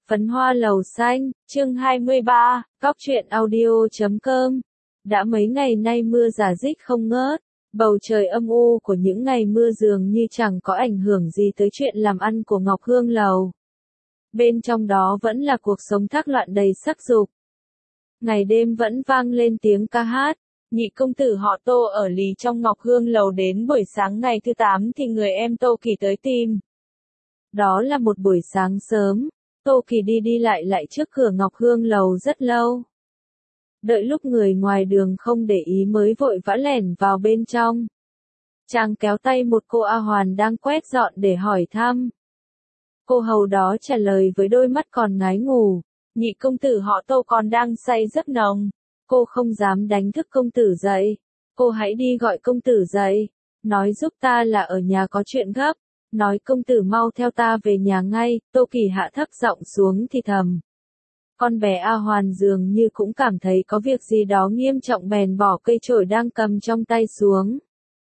Phấn hoa lầu xanh, chương 23, Cóc truyện audio.com. Đã mấy ngày nay mưa rả rích không ngớt, bầu trời âm u của những ngày mưa dường như chẳng có ảnh hưởng gì tới chuyện làm ăn của Ngọc Hương lầu. Bên trong đó vẫn là cuộc sống thác loạn đầy sắc dục. Ngày đêm vẫn vang lên tiếng ca hát. Nhị công tử họ Tô ở lì trong Ngọc Hương lầu đến buổi sáng ngày thứ 8 thì người em Tô Kỳ tới tìm. Đó là một buổi sáng sớm, Tô Kỳ đi lại trước cửa Ngọc Hương lầu rất lâu. Đợi lúc người ngoài đường không để ý mới vội vã lẻn vào bên trong. Chàng kéo tay một cô A Hoàn đang quét dọn để hỏi thăm. Cô hầu đó trả lời với đôi mắt còn ngái ngủ, nhị công tử họ Tô còn đang say giấc nồng. Cô không dám đánh thức công tử dậy. Cô hãy đi gọi công tử dậy. Nói giúp ta là ở nhà có chuyện gấp. Nói công tử mau theo ta về nhà ngay. Tô Kỳ hạ thấp giọng xuống thì thầm. Con bé A Hoàn dường như cũng cảm thấy có việc gì đó nghiêm trọng bèn bỏ cây chổi đang cầm trong tay xuống.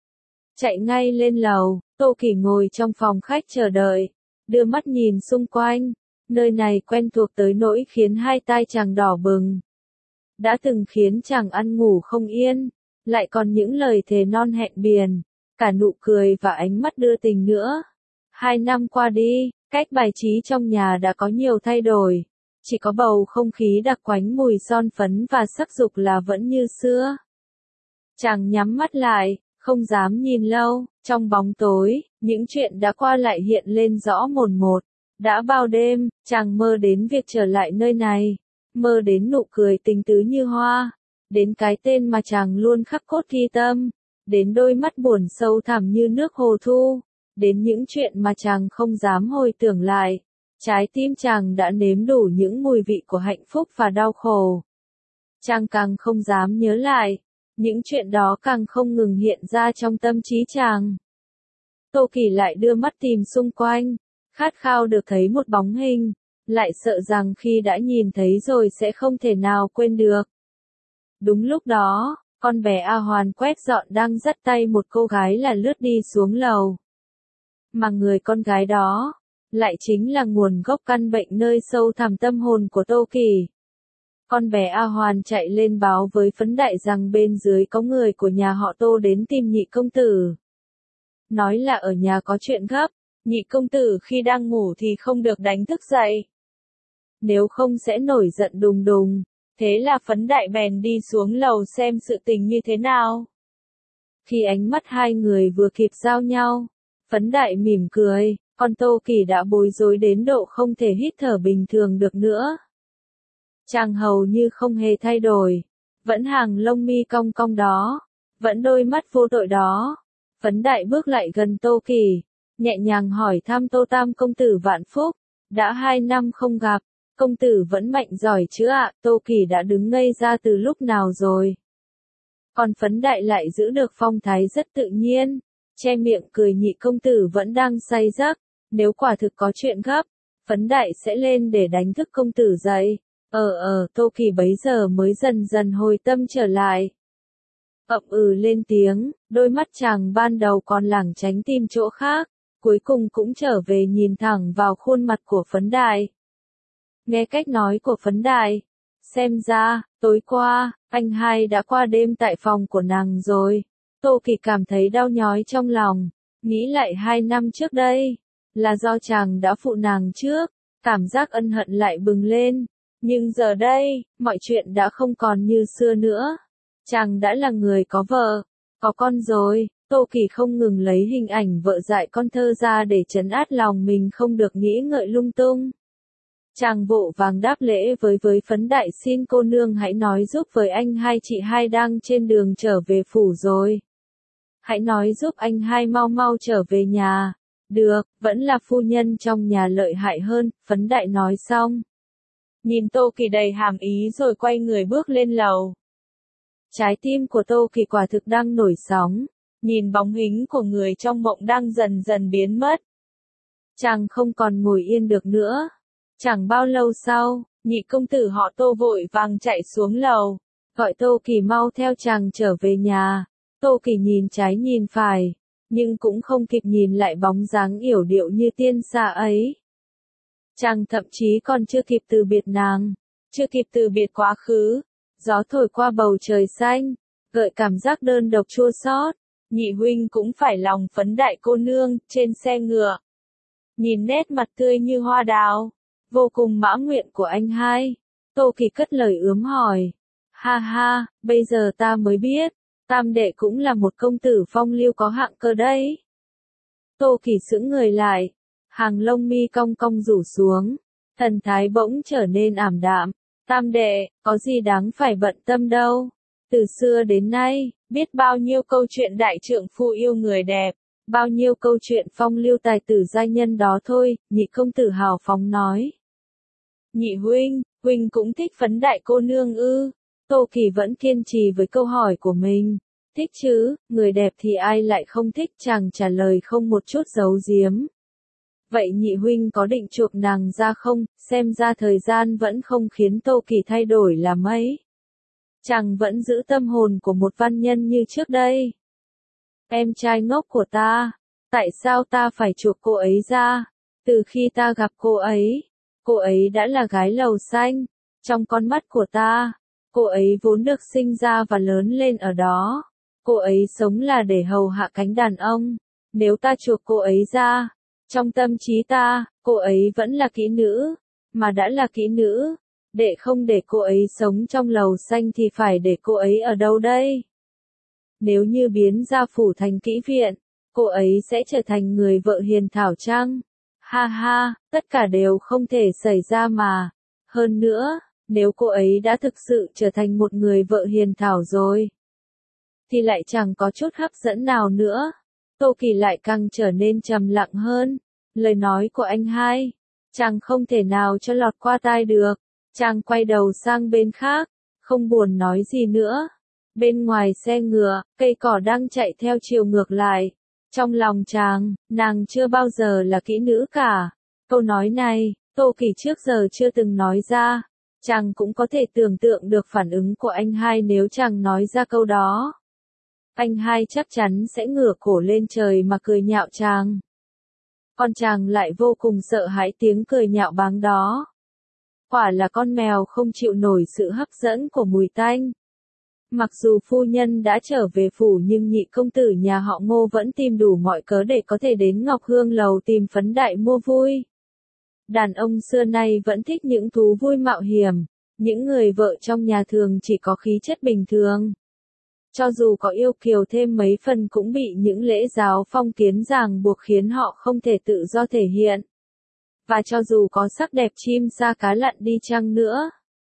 Chạy ngay lên lầu. Tô Kỳ ngồi trong phòng khách chờ đợi. Đưa mắt nhìn xung quanh. Nơi này quen thuộc tới nỗi khiến hai tai chàng đỏ bừng. Đã từng khiến chàng ăn ngủ không yên, lại còn những lời thề non hẹn biển, cả nụ cười và ánh mắt đưa tình nữa. 2 năm qua đi, cách bài trí trong nhà đã có nhiều thay đổi, chỉ có bầu không khí đặc quánh mùi son phấn và sắc dục là vẫn như xưa. Chàng nhắm mắt lại, không dám nhìn lâu, trong bóng tối, những chuyện đã qua lại hiện lên rõ mồn một. Đã bao đêm, chàng mơ đến việc trở lại nơi này. Mơ đến nụ cười tình tứ như hoa, đến cái tên mà chàng luôn khắc cốt ghi tâm, đến đôi mắt buồn sâu thẳm như nước hồ thu, đến những chuyện mà chàng không dám hồi tưởng lại. Trái tim chàng đã nếm đủ những mùi vị của hạnh phúc và đau khổ. Chàng càng không dám nhớ lại, những chuyện đó càng không ngừng hiện ra trong tâm trí chàng. Tô Kỳ lại đưa mắt tìm xung quanh, khát khao được thấy một bóng hình. Lại sợ rằng khi đã nhìn thấy rồi sẽ không thể nào quên được. Đúng lúc đó, con bé A Hoàn quét dọn đang dắt tay một cô gái là lướt đi xuống lầu. Mà người con gái đó, lại chính là nguồn gốc căn bệnh nơi sâu thẳm tâm hồn của Tô Kỳ. Con bé A Hoàn chạy lên báo với Phấn Đại rằng bên dưới có người của nhà họ Tô đến tìm nhị công tử. Nói là ở nhà có chuyện gấp, nhị công tử khi đang ngủ thì không được đánh thức dậy. Nếu không sẽ nổi giận đùng đùng. Thế là Phấn Đại bèn đi xuống lầu xem sự tình như thế nào. Khi ánh mắt hai người vừa kịp giao nhau, Phấn Đại mỉm cười, còn Tô Kỳ đã bối rối đến độ không thể hít thở bình thường được nữa. Chàng hầu như không hề thay đổi, vẫn hàng lông mi cong cong đó, vẫn đôi mắt vô tội đó. Phấn Đại bước lại gần Tô Kỳ, nhẹ nhàng hỏi thăm Tô Tam công tử vạn phúc, đã 2 năm không gặp. Công tử vẫn mạnh giỏi chứ ạ? Tô Kỳ đã đứng ngây ra từ lúc nào rồi. Còn Phấn Đại lại giữ được phong thái rất tự nhiên, che miệng cười nhị công tử vẫn đang say giấc, nếu quả thực có chuyện gấp, Phấn Đại sẽ lên để đánh thức công tử dậy. Tô Kỳ bấy giờ mới dần dần hồi tâm trở lại. Ậm lên tiếng, đôi mắt chàng ban đầu còn lảng tránh tìm chỗ khác, cuối cùng cũng trở về nhìn thẳng vào khuôn mặt của Phấn Đại. Nghe cách nói của Phấn Đại, xem ra, tối qua, anh hai đã qua đêm tại phòng của nàng rồi. Tô Kỳ cảm thấy đau nhói trong lòng, nghĩ lại 2 năm trước đây, là do chàng đã phụ nàng trước, cảm giác ân hận lại bừng lên. Nhưng giờ đây, mọi chuyện đã không còn như xưa nữa. Chàng đã là người có vợ, có con rồi. Tô Kỳ không ngừng lấy hình ảnh vợ dạy con thơ ra để trấn át lòng mình không được nghĩ ngợi lung tung. Chàng vội vàng đáp lễ với Phấn Đại, xin cô nương hãy nói giúp với anh hai chị hai đang trên đường trở về phủ rồi. Hãy nói giúp anh hai mau trở về nhà. Được, vẫn là phu nhân trong nhà lợi hại hơn, Phấn Đại nói xong. Nhìn Tô Kỳ đầy hàm ý rồi quay người bước lên lầu. Trái tim của Tô Kỳ quả thực đang nổi sóng, nhìn bóng hình của người trong mộng đang dần dần biến mất. Chàng không còn ngồi yên được nữa. Chẳng bao lâu sau, nhị công tử họ Tô vội vàng chạy xuống lầu, gọi Tô Kỳ mau theo chàng trở về nhà. Tô Kỳ nhìn trái nhìn phải, nhưng cũng không kịp nhìn lại bóng dáng yểu điệu như tiên xa ấy. Chàng thậm chí còn chưa kịp từ biệt nàng, chưa kịp từ biệt quá khứ, gió thổi qua bầu trời xanh, gợi cảm giác đơn độc chua xót. Nhị huynh cũng phải lòng phấn đại cô nương, trên xe ngựa. Nhìn nét mặt tươi như hoa đào, vô cùng mãn nguyện của anh hai. Tô Kỳ cất lời ướm hỏi. Ha ha, bây giờ ta mới biết, tam đệ cũng là một công tử phong lưu có hạng cơ đấy. Tô Kỳ sững người lại, hàng lông mi cong cong rủ xuống, thần thái bỗng trở nên ảm đạm. Tam đệ, có gì đáng phải bận tâm đâu. Từ xưa đến nay, biết bao nhiêu câu chuyện đại trượng phu yêu người đẹp, bao nhiêu câu chuyện phong lưu tài tử giai nhân đó thôi, nhị công tử hào phóng nói. Nhị huynh, huynh cũng thích phấn đại cô nương ư? Tô Kỳ vẫn kiên trì với câu hỏi của mình. Thích chứ, người đẹp thì ai lại không thích, chàng trả lời không một chút giấu giếm. Vậy nhị huynh có định chuộc nàng ra không? Xem ra thời gian vẫn không khiến Tô Kỳ thay đổi là mấy. Chàng vẫn giữ tâm hồn của một văn nhân như trước đây. Em trai ngốc của ta, tại sao ta phải chuộc cô ấy ra? Từ khi ta gặp cô ấy đã là gái lầu xanh. Trong con mắt của ta, cô ấy vốn được sinh ra và lớn lên ở đó. Cô ấy sống là để hầu hạ cánh đàn ông. Nếu ta chuộc cô ấy ra, trong tâm trí ta, cô ấy vẫn là kỹ nữ. Mà đã là kỹ nữ, để không để cô ấy sống trong lầu xanh thì phải để cô ấy ở đâu đây? Nếu như biến gia phủ thành kỹ viện, cô ấy sẽ trở thành người vợ hiền thảo chăng? Ha ha, tất cả đều không thể xảy ra mà. Hơn nữa, nếu cô ấy đã thực sự trở thành một người vợ hiền thảo rồi, thì lại chẳng có chút hấp dẫn nào nữa. Tô Kỳ lại càng trở nên trầm lặng hơn. Lời nói của anh hai, chàng không thể nào cho lọt qua tai được. Chàng quay đầu sang bên khác, không buồn nói gì nữa. Bên ngoài xe ngựa, cây cỏ đang chạy theo chiều ngược lại. Trong lòng chàng, nàng chưa bao giờ là kỹ nữ cả. Câu nói này, Tô Kỳ trước giờ chưa từng nói ra. Chàng cũng có thể tưởng tượng được phản ứng của anh hai nếu chàng nói ra câu đó. Anh hai chắc chắn sẽ ngửa cổ lên trời mà cười nhạo chàng. Còn chàng lại vô cùng sợ hãi tiếng cười nhạo báng đó. Quả là con mèo không chịu nổi sự hấp dẫn của mùi tanh. Mặc dù phu nhân đã trở về phủ nhưng nhị công tử nhà họ Ngô vẫn tìm đủ mọi cớ để có thể đến Ngọc Hương Lầu tìm phấn đại mua vui. Đàn ông xưa nay vẫn thích những thú vui mạo hiểm, những người vợ trong nhà thường chỉ có khí chất bình thường. Cho dù có yêu kiều thêm mấy phần cũng bị những lễ giáo phong kiến ràng buộc khiến họ không thể tự do thể hiện. Và cho dù có sắc đẹp chim sa cá lặn đi chăng nữa,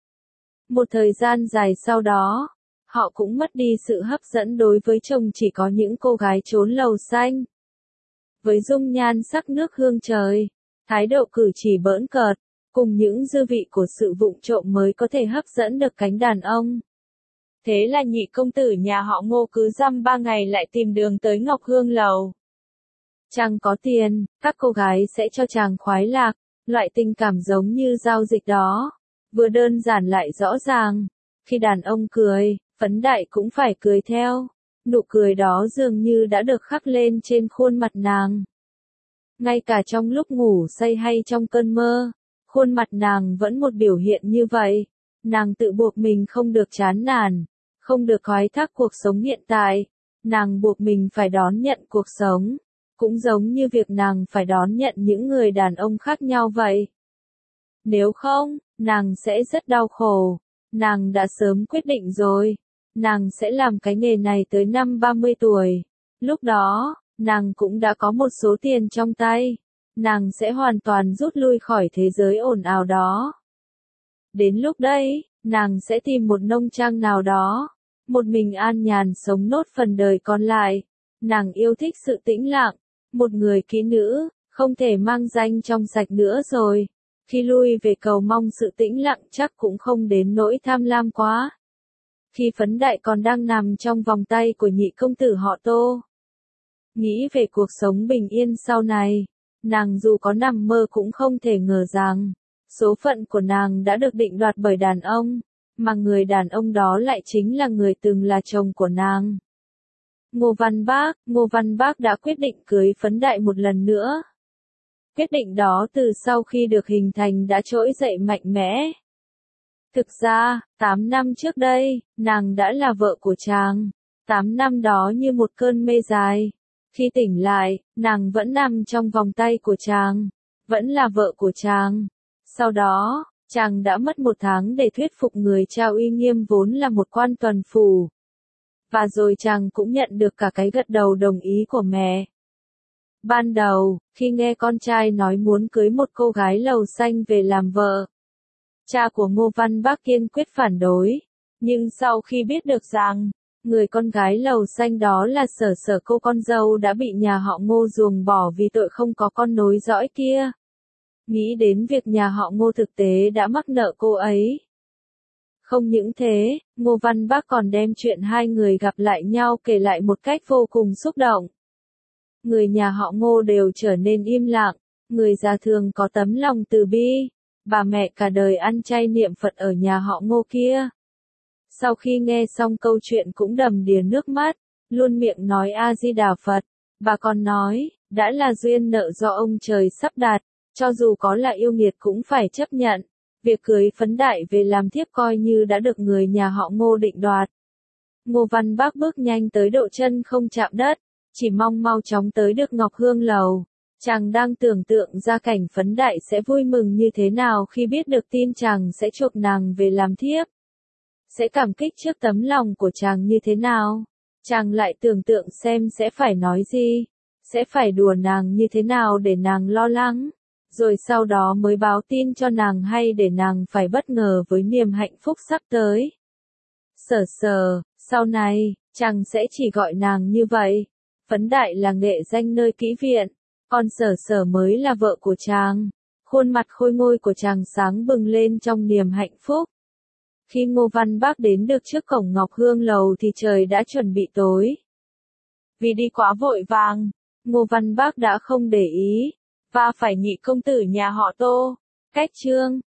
một thời gian dài sau đó, họ cũng mất đi sự hấp dẫn đối với chồng chỉ có những cô gái trốn lầu xanh. Với dung nhan sắc nước hương trời, thái độ cử chỉ bỡn cợt, cùng những dư vị của sự vụng trộm mới có thể hấp dẫn được cánh đàn ông. Thế là nhị công tử nhà họ Ngô cứ dăm 3 ngày lại tìm đường tới Ngọc Hương Lầu. Chàng có tiền, các cô gái sẽ cho chàng khoái lạc, loại tình cảm giống như giao dịch đó. Vừa đơn giản lại rõ ràng. Khi đàn ông cười, phấn đại cũng phải cười theo. Nụ cười đó dường như đã được khắc lên trên khuôn mặt nàng. Ngay cả trong lúc ngủ say hay trong cơn mơ, khuôn mặt nàng vẫn một biểu hiện như vậy. Nàng tự buộc mình không được chán nản, không được khoái thác cuộc sống hiện tại. Nàng buộc mình phải đón nhận cuộc sống, cũng giống như việc nàng phải đón nhận những người đàn ông khác nhau vậy. Nếu không, nàng sẽ rất đau khổ. Nàng đã sớm quyết định rồi, nàng sẽ làm cái nghề này tới năm 30 tuổi. Lúc đó, nàng cũng đã có một số tiền trong tay. Nàng sẽ hoàn toàn rút lui khỏi thế giới ồn ào đó. Đến lúc đấy, nàng sẽ tìm một nông trang nào đó, một mình an nhàn sống nốt phần đời còn lại. Nàng yêu thích sự tĩnh lặng, một người kỹ nữ, không thể mang danh trong sạch nữa rồi. Khi lui về cầu mong sự tĩnh lặng chắc cũng không đến nỗi tham lam quá. Khi phấn đại còn đang nằm trong vòng tay của nhị công tử họ Tô. Nghĩ về cuộc sống bình yên sau này, nàng dù có nằm mơ cũng không thể ngờ rằng, số phận của nàng đã được định đoạt bởi đàn ông, mà người đàn ông đó lại chính là người từng là chồng của nàng. Ngô Văn Bác đã quyết định cưới phấn đại một lần nữa. Quyết định đó từ sau khi được hình thành đã trỗi dậy mạnh mẽ. Thực ra, 8 năm trước đây, nàng đã là vợ của chàng. 8 năm đó như một cơn mê dài. Khi tỉnh lại, nàng vẫn nằm trong vòng tay của chàng, vẫn là vợ của chàng. Sau đó, chàng đã mất 1 tháng để thuyết phục người cha uy nghiêm vốn là một quan tuần phủ. Và rồi chàng cũng nhận được cả cái gật đầu đồng ý của mẹ. Ban đầu, khi nghe con trai nói muốn cưới một cô gái lầu xanh về làm vợ, cha của Ngô Văn Bác kiên quyết phản đối. Nhưng sau khi biết được rằng, người con gái lầu xanh đó là Sở Sở, cô con dâu đã bị nhà họ Ngô ruồng bỏ vì tội không có con nối dõi kia. Nghĩ đến việc nhà họ Ngô thực tế đã mắc nợ cô ấy. Không những thế, Ngô Văn Bác còn đem chuyện hai người gặp lại nhau kể lại một cách vô cùng xúc động. Người nhà họ Ngô đều trở nên im lặng, người già thường có tấm lòng từ bi, bà mẹ cả đời ăn chay niệm Phật ở nhà họ Ngô kia. Sau khi nghe xong câu chuyện cũng đầm đìa nước mắt, luôn miệng nói A Di Đà Phật. Bà còn nói, đã là duyên nợ do ông trời sắp đặt, cho dù có là yêu nghiệt cũng phải chấp nhận. Việc cưới Phấn Đại về làm thiếp coi như đã được người nhà họ Ngô định đoạt. Ngô Văn Bác bước nhanh tới độ chân không chạm đất, chỉ mong mau chóng tới được Ngọc Hương Lầu. Chàng đang tưởng tượng ra cảnh Phấn Đại sẽ vui mừng như thế nào khi biết được tin chàng sẽ chuộc nàng về làm thiếp. Sẽ cảm kích trước tấm lòng của chàng như thế nào. Chàng lại tưởng tượng xem sẽ phải nói gì, sẽ phải đùa nàng như thế nào để nàng lo lắng, rồi sau đó mới báo tin cho nàng hay để nàng phải bất ngờ với niềm hạnh phúc sắp tới. Sở Sở, sau này, chàng sẽ chỉ gọi nàng như vậy. Phấn Đại là nghệ danh nơi kỹ viện, còn Sở Sở mới là vợ của chàng. Khuôn mặt khôi ngôi của chàng sáng bừng lên trong niềm hạnh phúc. Khi Ngô Văn Bác đến được trước cổng Ngọc Hương Lầu thì trời đã chuẩn bị tối. Vì đi quá vội vàng, Ngô Văn Bác đã không để ý, và phải nhị công tử nhà họ Tô, cách chương.